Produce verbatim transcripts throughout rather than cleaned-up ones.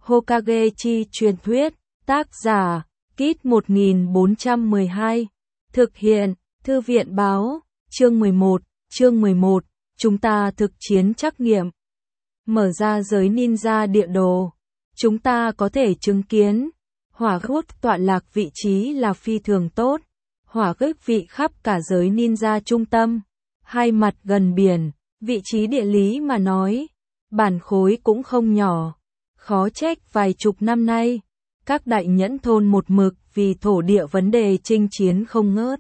Hokage chi truyền thuyết, tác giả, Kit một nghìn bốn trăm mười hai, thực hiện, Thư viện báo, chương mười một, chương mười một, chúng ta thực chiến trắc nghiệm. Mở ra giới ninja địa đồ, chúng ta có thể chứng kiến, hỏa quốc tọa lạc vị trí là phi thường tốt, hỏa quốc vị khắp cả giới ninja trung tâm, hai mặt gần biển, vị trí địa lý mà nói, bản khối cũng không nhỏ, khó trách vài chục năm nay, các đại nhẫn thôn một mực vì thổ địa vấn đề chinh chiến không ngớt.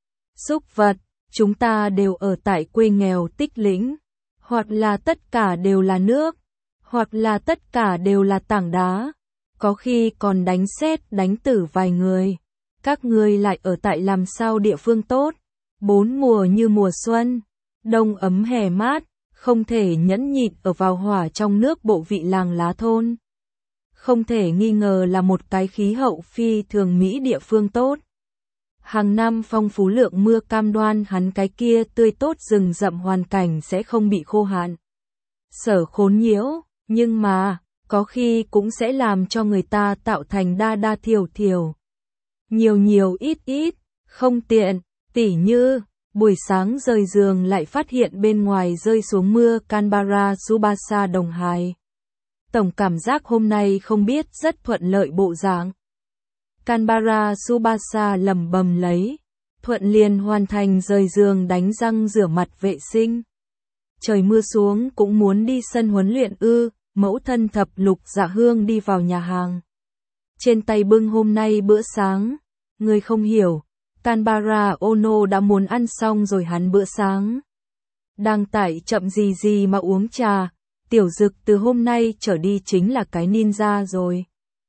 Súc vật, chúng ta đều ở tại quê nghèo tích lũy, hoặc là tất cả đều là nước, hoặc là tất cả đều là tảng đá, có khi còn đánh sét đánh tử vài người. Các ngươi lại ở tại làm sao địa phương tốt, bốn mùa như mùa xuân, đông ấm hè mát, không thể nhẫn nhịn ở vào hỏa trong nước bộ vị làng lá thôn. Không thể nghi ngờ là một cái khí hậu phi thường mỹ địa phương tốt. Hàng năm phong phú lượng mưa cam đoan hắn cái kia tươi tốt rừng rậm hoàn cảnh sẽ không bị khô hạn. Sở khốn nhiễu, nhưng mà, có khi cũng sẽ làm cho người ta tạo thành đa đa thiểu thiểu. Nhiều nhiều ít ít, không tiện, tỉ như, buổi sáng rời giường lại phát hiện bên ngoài rơi xuống mưa Canberra Tsubasa Đồng Hải. Tổng cảm giác hôm nay không biết rất thuận lợi bộ dạng. Canberra Tsubasa lẩm bẩm lấy, thuận liền hoàn thành rời giường đánh răng rửa mặt vệ sinh. Trời mưa xuống cũng muốn đi sân huấn luyện ư, mẫu thân Thập Lục Dạ Hương đi vào nhà hàng. Trên tay bưng hôm nay bữa sáng, người không hiểu, Canberra Ono đã muốn ăn xong rồi hắn bữa sáng. Đang tại chậm gì gì mà uống trà, Tiểu Dực từ hôm nay trở đi chính là cái ninja rồi.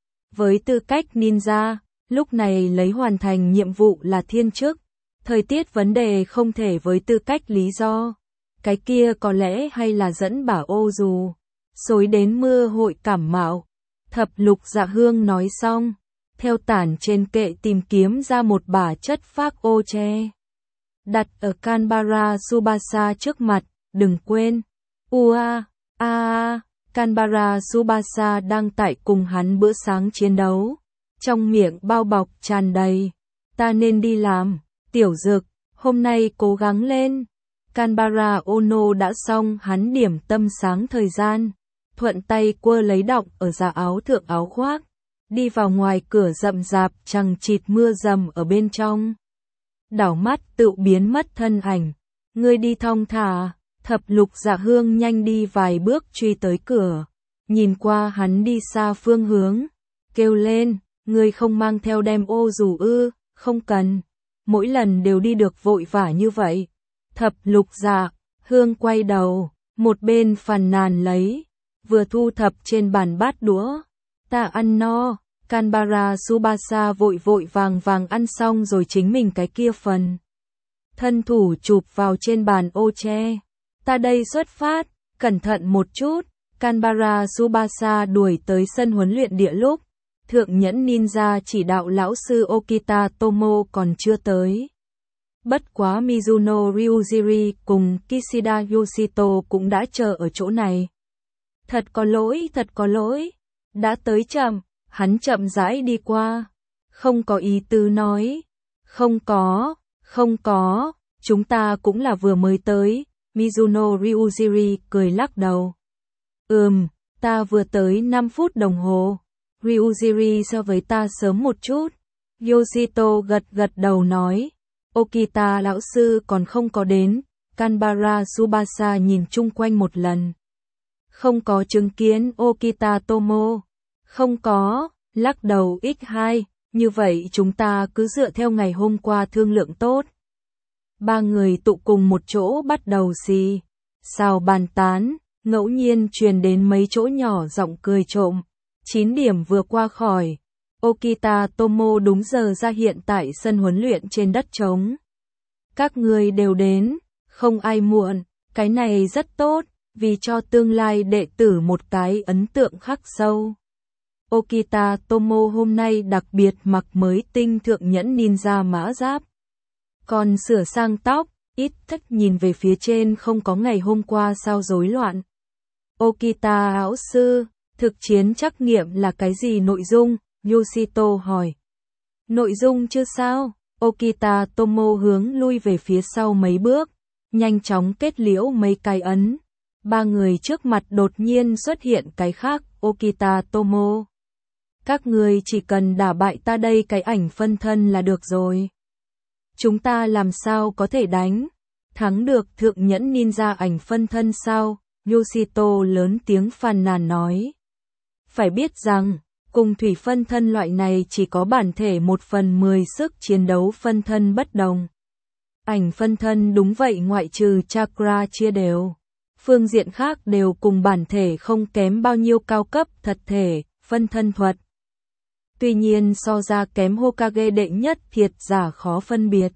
Với tư cách ninja, lúc này lấy hoàn thành nhiệm vụ là thiên chức, thời tiết vấn đề không thể với tư cách lý do. Cái kia có lẽ hay là dẫn bả ô dù, xối đến mưa hội cảm mạo. Thập Lục Dạ Hương nói xong, theo tản trên kệ tìm kiếm ra một bả chất phác ô tre. Đặt ở Canberra Tsubasa trước mặt, đừng quên. Ua, a a, Canberra Tsubasa đang tại cùng hắn bữa sáng chiến đấu. Trong miệng bao bọc tràn đầy. Ta nên đi làm, Tiểu Dực, hôm nay cố gắng lên. Canberra Ono đã xong hắn điểm tâm sáng thời gian. Thuận tay quơ lấy đọng ở giả áo thượng áo khoác. Đi vào ngoài cửa rậm rạp chằng chịt mưa dầm ở bên trong. Đảo mắt tự biến mất thân ảnh. Ngươi đi thong thả, Thập Lục Dạ Hương nhanh đi vài bước truy tới cửa. Nhìn qua hắn đi xa phương hướng. Kêu lên, ngươi không mang theo đem ô dù ư, không cần. Mỗi lần đều đi được vội vã như vậy. Thập Lục Dạ Hương quay đầu, một bên phàn nàn lấy. Vừa thu thập trên bàn bát đũa. Ta ăn no, Canberra Tsubasa vội vội vàng vàng ăn xong rồi chính mình cái kia phần. Thân thủ chụp vào trên bàn ô tre. Ta đây xuất phát, cẩn thận một chút. Canberra Tsubasa đuổi tới sân huấn luyện địa lúc. Thượng nhẫn ninja chỉ đạo lão sư Okita Tomo còn chưa tới. Bất quá Mizuno Ryujiri cùng Kishida Yoshito cũng đã chờ ở chỗ này. Thật có lỗi, thật có lỗi. Đã tới chậm, hắn chậm rãi đi qua. Không có ý tứ nói. Không có, không có, chúng ta cũng là vừa mới tới. Mizuno Ryujiri cười lắc đầu. Ừm, ta vừa tới năm phút đồng hồ. Ryujiri so với ta sớm một chút. Yoshito gật gật đầu nói. Okita lão sư còn không có đến. Canberra Tsubasa nhìn chung quanh một lần. Không có chứng kiến Okita Tomo. Không có, lắc đầu x hai, như vậy chúng ta cứ dựa theo ngày hôm qua thương lượng tốt. Ba người tụ cùng một chỗ bắt đầu xì, xào bàn tán, ngẫu nhiên truyền đến mấy chỗ nhỏ giọng cười trộm. Chín điểm vừa qua khỏi, Okita Tomo đúng giờ ra hiện tại sân huấn luyện trên đất trống. Các người đều đến, không ai muộn, cái này rất tốt. Vì cho tương lai đệ tử một cái ấn tượng khắc sâu. Okita Tomo hôm nay đặc biệt mặc mới tinh thượng nhẫn ninja mã giáp. Còn sửa sang tóc, ít thích nhìn về phía trên không có ngày hôm qua sao rối loạn. Okita lão sư, Thực chiến trắc nghiệm là cái gì nội dung? Yoshito hỏi. Nội dung chứ sao? Okita Tomo hướng lui về phía sau mấy bước, nhanh chóng kết liễu mấy cái ấn. Ba người trước mặt đột nhiên xuất hiện cái khác. Okita Tomo, các người chỉ cần đả bại ta đây cái ảnh phân thân là được rồi. Chúng ta làm sao có thể đánh thắng được thượng nhẫn ninja ảnh phân thân sao? Yoshito lớn tiếng phàn nàn nói. Phải biết rằng, cùng thủy phân thân loại này chỉ có bản thể một phần mười sức chiến đấu phân thân bất đồng. Ảnh phân thân đúng vậy, ngoại trừ chakra chia đều. Phương diện khác đều cùng bản thể không kém bao nhiêu cao cấp thật thể, phân thân thuật. Tuy nhiên so ra kém Hokage đệ nhất thiệt giả khó phân biệt.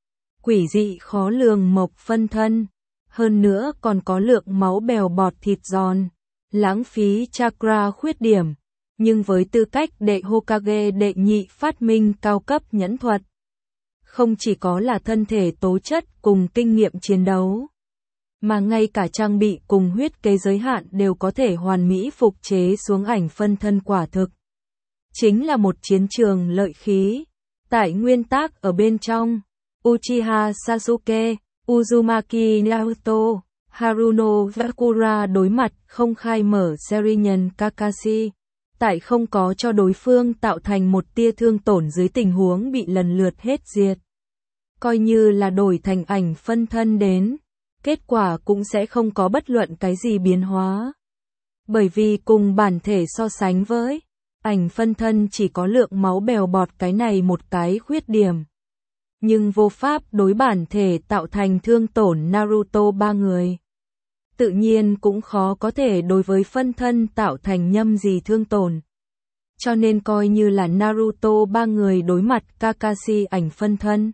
Quỷ dị khó lường mộc phân thân. Hơn nữa còn có lượng máu bèo bọt thịt giòn. Lãng phí chakra khuyết điểm. Nhưng với tư cách đệ Hokage đệ nhị phát minh cao cấp nhẫn thuật. Không chỉ có là thân thể tố chất cùng kinh nghiệm chiến đấu. Mà ngay cả trang bị cùng huyết kế giới hạn đều có thể hoàn mỹ phục chế xuống ảnh phân thân quả thực. Chính là một chiến trường lợi khí. Tại nguyên tác ở bên trong, Uchiha Sasuke, Uzumaki Naruto, Haruno Sakura đối mặt không khai mở Sharingan Kakashi. Tại không có cho đối phương tạo thành một tia thương tổn dưới tình huống bị lần lượt hết diệt. Coi như là đổi thành ảnh phân thân đến, kết quả cũng sẽ không có bất luận cái gì biến hóa. Bởi vì cùng bản thể so sánh với ảnh phân thân chỉ có lượng máu bèo bọt cái này một cái khuyết điểm. Nhưng vô pháp đối bản thể tạo thành thương tổn Naruto ba người. Tự nhiên cũng khó có thể đối với phân thân tạo thành nhâm gì thương tổn. Cho nên coi như là Naruto ba người đối mặt Kakashi ảnh phân thân.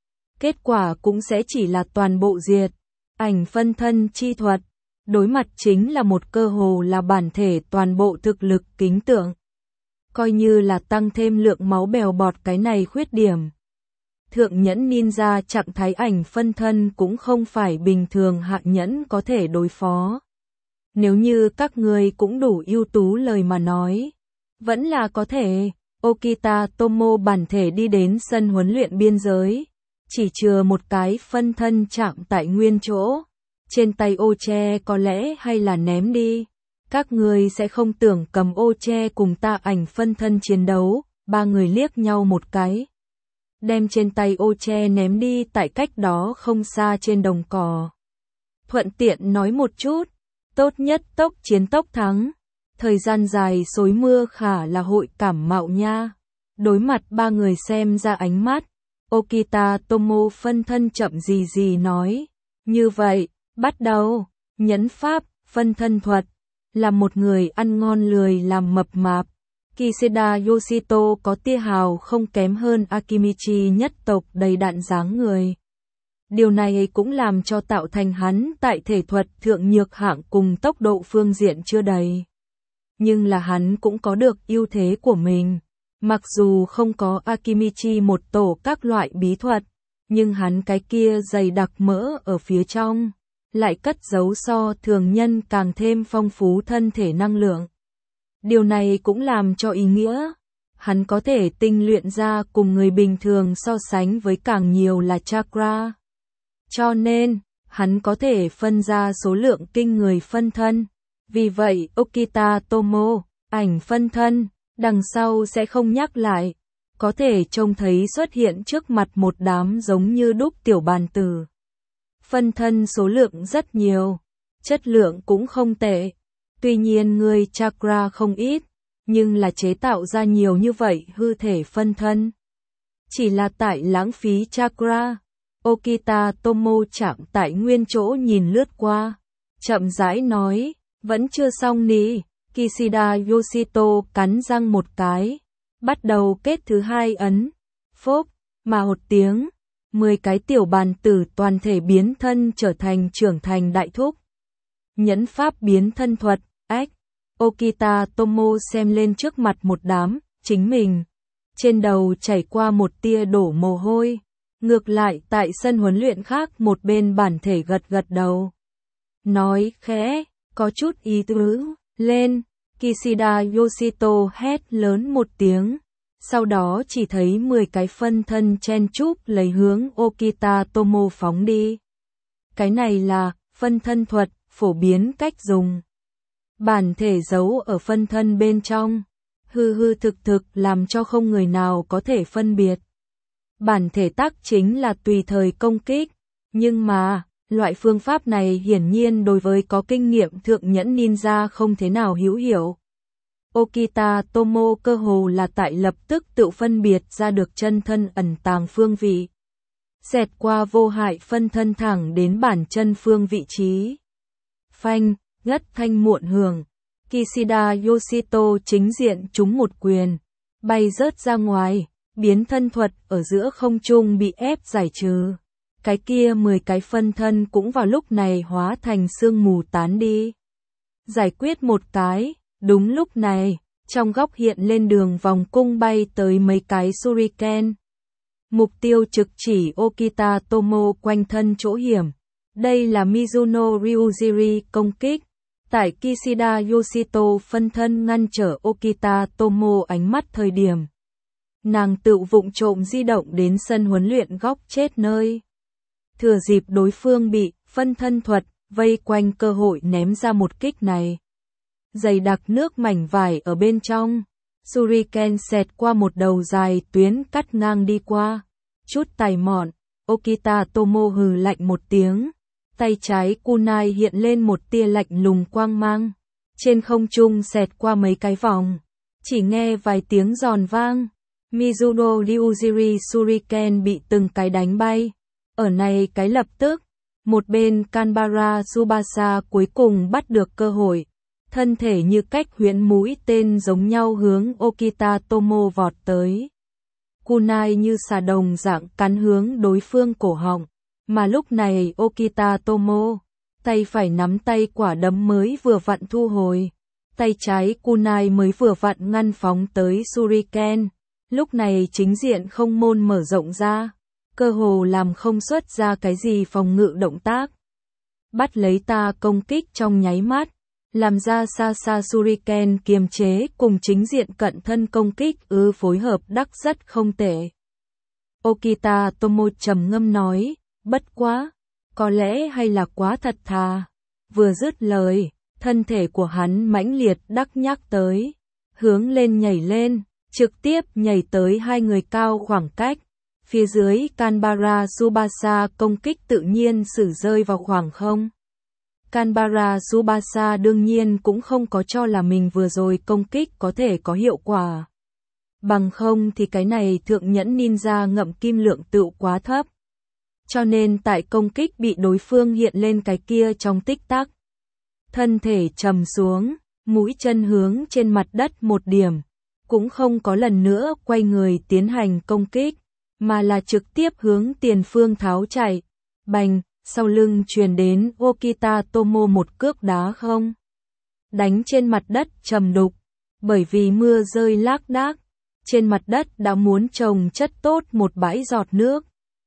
Kết quả cũng sẽ chỉ là toàn bộ diệt. Ảnh phân thân chi thuật. Đối mặt chính là một cơ hồ là bản thể toàn bộ thực lực kính tượng. Coi như là tăng thêm lượng máu bèo bọt cái này khuyết điểm. Thượng nhẫn ninja trạng thái ảnh phân thân cũng không phải bình thường hạ nhẫn có thể đối phó. Nếu như các người cũng đủ ưu tú lời mà nói, vẫn là có thể. Okita Tomo bản thể đi đến sân huấn luyện biên giới, chỉ chừa một cái phân thân chạm tại nguyên chỗ. Trên tay ô che có lẽ hay là ném đi. Các người sẽ không tưởng cầm ô che cùng ta ảnh phân thân chiến đấu. Ba người liếc nhau một cái. Đem trên tay ô che ném đi tại cách đó không xa trên đồng cỏ. Thuận tiện nói một chút, tốt nhất tốc chiến tốc thắng. Thời gian dài xối mưa khả là hội cảm mạo nha. Đối mặt ba người xem ra ánh mắt, Okita Tomo phân thân chậm gì gì nói. Như vậy, bắt đầu, nhẫn pháp, phân thân thuật, là một người ăn ngon lười làm mập mạp. Kishida Yoshito có tia hào không kém hơn Akimichi nhất tộc đầy đặn dáng người. Điều này cũng làm cho tạo thành hắn tại thể thuật thượng nhược hạng cùng tốc độ phương diện chưa đầy. Nhưng là hắn cũng có được ưu thế của mình. Mặc dù không có Akimichi một tổ các loại bí thuật, nhưng hắn cái kia dày đặc mỡ ở phía trong, lại cất giấu so thường nhân càng thêm phong phú thân thể năng lượng. Điều này cũng làm cho ý nghĩa, hắn có thể tinh luyện ra cùng người bình thường so sánh với càng nhiều là chakra. Cho nên, hắn có thể phân ra số lượng kinh người phân thân. Vì vậy, Okita Tomo, ảnh phân thân, đằng sau sẽ không nhắc lại. Có thể trông thấy xuất hiện trước mặt một đám giống như đúc tiểu bàn tử. Phân thân số lượng rất nhiều, chất lượng cũng không tệ. Tuy nhiên người chakra không ít, nhưng là chế tạo ra nhiều như vậy hư thể phân thân. Chỉ là tại lãng phí chakra. Okita Tomo chạm tại nguyên chỗ nhìn lướt qua. Chậm rãi nói, vẫn chưa xong nì. Kishida Yoshito cắn răng một cái. Bắt đầu kết thứ hai ấn. Phốc, mà một tiếng. Mười cái tiểu bàn tử toàn thể biến thân trở thành trưởng thành đại thúc. Nhẫn pháp biến thân thuật, ách. Okita Tomo xem lên trước mặt một đám, chính mình. Trên đầu chảy qua một tia đổ mồ hôi. Ngược lại tại sân huấn luyện khác một bên bản thể gật gật đầu. Nói khẽ, có chút ý tứ, lên. Kishida Yoshito hét lớn một tiếng, sau đó chỉ thấy mười cái phân thân chen chúc lấy hướng Okita Tomo phóng đi. Cái này là phân thân thuật, phổ biến cách dùng bản thể giấu ở phân thân bên trong, hư hư thực thực làm cho không người nào có thể phân biệt. Bản thể tác chính là tùy thời công kích, nhưng mà, loại phương pháp này hiển nhiên đối với có kinh nghiệm thượng nhẫn ninja không thế nào hữu hiệu. Okita Tomo cơ hồ là tại lập tức tự phân biệt ra được chân thân ẩn tàng phương vị. Xẹt qua vô hại phân thân thẳng đến bản chân phương vị trí. Phanh, ngất thanh muộn hưởng. Kishida Yoshito chính diện trúng một quyền, bay rớt ra ngoài, biến thân thuật ở giữa không trung bị ép giải trừ. Cái kia mười cái phân thân cũng vào lúc này hóa thành sương mù tán đi. Giải quyết một cái, đúng lúc này, trong góc hiện lên đường vòng cung bay tới mấy cái shuriken. Mục tiêu trực chỉ Okita Tomo quanh thân chỗ hiểm. Đây là Mizuno Ryujiri công kích. Tại Kishida Yoshito phân thân ngăn trở Okita Tomo ánh mắt thời điểm. Nàng tự vụng trộm di động đến sân huấn luyện góc chết nơi. Thừa dịp đối phương bị phân thân thuật vây quanh cơ hội ném ra một kích này. Dày đặc nước mảnh vải ở bên trong. Shuriken xẹt qua một đầu dài tuyến cắt ngang đi qua. Chút tài mọn, Okita Tomo hừ lạnh một tiếng. Tay trái kunai hiện lên một tia lạnh lùng quang mang. Trên không trung xẹt qua mấy cái vòng. Chỉ nghe vài tiếng giòn vang. Mizuno Ryujiri Shuriken bị từng cái đánh bay. Ở này cái lập tức, một bên Kanbara Tsubasa cuối cùng bắt được cơ hội. Thân thể như cách huyễn mũi tên giống nhau hướng Okita Tomo vọt tới. Kunai như xà đồng dạng cắn hướng đối phương cổ họng. Mà lúc này Okita Tomo, tay phải nắm tay quả đấm mới vừa vặn thu hồi. Tay trái kunai mới vừa vặn ngăn phóng tới Shuriken. Lúc này chính diện không môn mở rộng ra. Cơ hồ làm không xuất ra cái gì phòng ngự động tác. Bắt lấy ta công kích trong nháy mắt. Làm ra xa xa Shuriken kiềm chế cùng chính diện cận thân công kích ư phối hợp đắc rất không tệ. Okita Tomo trầm ngâm nói, bất quá, có lẽ hay là quá thật thà. Vừa dứt lời, thân thể của hắn mãnh liệt đắc nhắc tới, hướng lên nhảy lên, trực tiếp nhảy tới hai người cao khoảng cách. Phía dưới Kanbara Tsubasa công kích tự nhiên sử rơi vào khoảng không. Kanbara Tsubasa đương nhiên cũng không có cho là mình vừa rồi công kích có thể có hiệu quả. Bằng không thì cái này thượng nhẫn ninja ngậm kim lượng tựu quá thấp. Cho nên tại công kích bị đối phương hiện lên cái kia trong tích tắc. Thân thể trầm xuống, mũi chân hướng trên mặt đất một điểm. Cũng không có lần nữa quay người tiến hành công kích, mà là trực tiếp hướng tiền phương tháo chạy. Bành, sau lưng truyền đến Okita Tomo một cước đá không. Đánh trên mặt đất trầm đục, bởi vì mưa rơi lác đác. Trên mặt đất đã muốn trồng chất tốt một bãi giọt nước.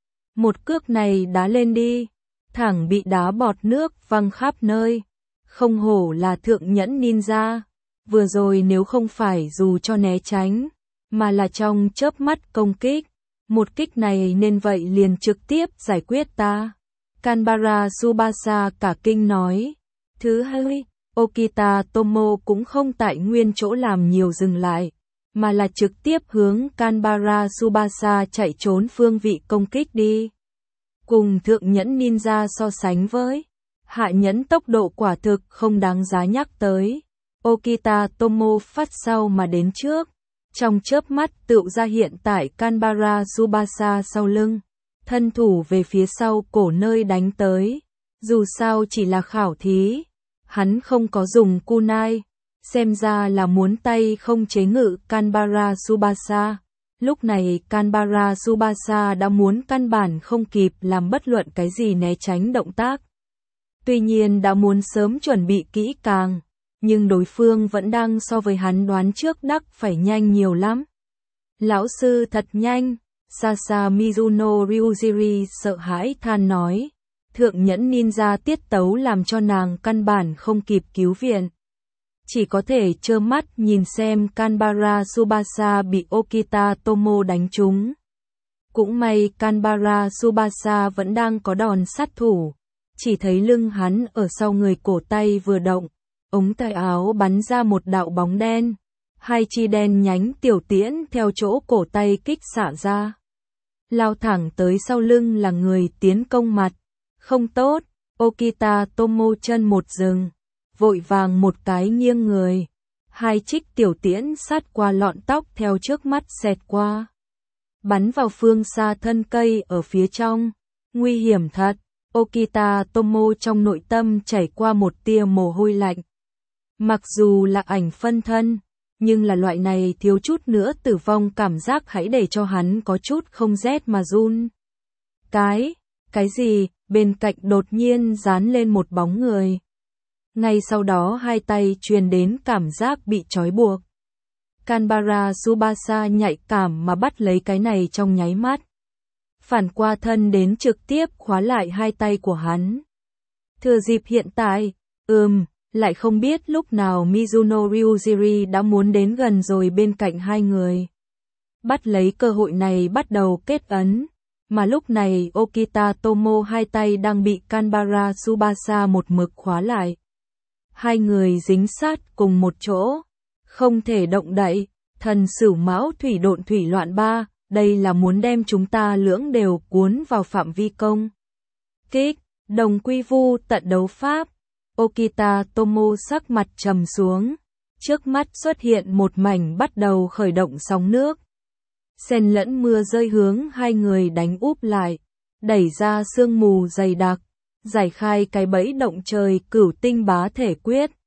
Một cước này đá lên đi, thẳng bị đá bọt nước văng khắp nơi. Không hổ là thượng nhẫn ninja. Vừa rồi nếu không phải dù cho né tránh, mà là trong chớp mắt công kích. Một kích này nên vậy liền trực tiếp giải quyết ta. Kanbara Tsubasa cả kinh nói. Thứ hai, Okita Tomo cũng không tại nguyên chỗ làm nhiều dừng lại, mà là trực tiếp hướng Kanbara Tsubasa chạy trốn phương vị công kích đi. Cùng thượng nhẫn ninja so sánh với, hạ nhẫn tốc độ quả thực không đáng giá nhắc tới. Okita Tomo phát sau mà đến trước, trong chớp mắt tựu ra hiện tại Kanbara Tsubasa sau lưng, thân thủ về phía sau cổ nơi đánh tới. Dù sao chỉ là khảo thí, hắn không có dùng kunai, xem ra là muốn tay không chế ngự Kanbara Tsubasa. Lúc này Kanbara Tsubasa đã muốn căn bản không kịp làm bất luận cái gì né tránh động tác. Tuy nhiên đã muốn sớm chuẩn bị kỹ càng, nhưng đối phương vẫn đang so với hắn đoán trước đắc phải nhanh nhiều lắm. Lão sư thật nhanh, Sasa Mizuno Ryujiri sợ hãi than nói. Thượng nhẫn ninja tiết tấu làm cho nàng căn bản không kịp cứu viện. chỉ có thể trơ mắt nhìn xem Kanbara Tsubasa bị Okita Tomo đánh trúng. Cũng may Kanbara Tsubasa vẫn đang có đòn sát thủ, chỉ thấy lưng hắn ở sau người cổ tay vừa động, ống tay áo bắn ra một đạo bóng đen, hai chi đen nhánh tiểu tiễn theo chỗ cổ tay kích xạ ra. Lao thẳng tới sau lưng là người tiến công mặt. Không tốt, Okita Tomo chân một dừng, vội vàng một cái nghiêng người. Hai trích tiểu tiễn sát qua lọn tóc theo trước mắt xẹt qua. Bắn vào phương xa thân cây ở phía trong. Nguy hiểm thật, Okita Tomo trong nội tâm chảy qua một tia mồ hôi lạnh. Mặc dù là ảnh phân thân, nhưng là loại này thiếu chút nữa tử vong cảm giác hãy để cho hắn có chút không rét mà run. Cái, cái gì, bên cạnh đột nhiên dán lên một bóng người. Ngay sau đó hai tay truyền đến cảm giác bị trói buộc. Kanbara Tsubasa nhạy cảm mà bắt lấy cái này trong nháy mắt. Phản qua thân đến trực tiếp khóa lại hai tay của hắn. Thừa dịp hiện tại, ừm, lại không biết lúc nào Mizuno Ryujiri đã muốn đến gần rồi bên cạnh hai người. Bắt lấy cơ hội này bắt đầu kết ấn, mà lúc này Okita Tomo hai tay đang bị Kanbara Tsubasa một mực khóa lại. Hai người dính sát cùng một chỗ, không thể động đậy, thần sửu mão thủy độn thủy loạn ba, đây là muốn đem chúng ta lưỡng đều cuốn vào phạm vi công kích, đồng quy vu tận đấu pháp. Okita Tomo sắc mặt trầm xuống, trước mắt xuất hiện một mảnh bắt đầu khởi động sóng nước. Xen lẫn mưa rơi hướng hai người đánh úp lại, đẩy ra sương mù dày đặc, giải khai cái bẫy động trời cửu tinh bá thể quyết.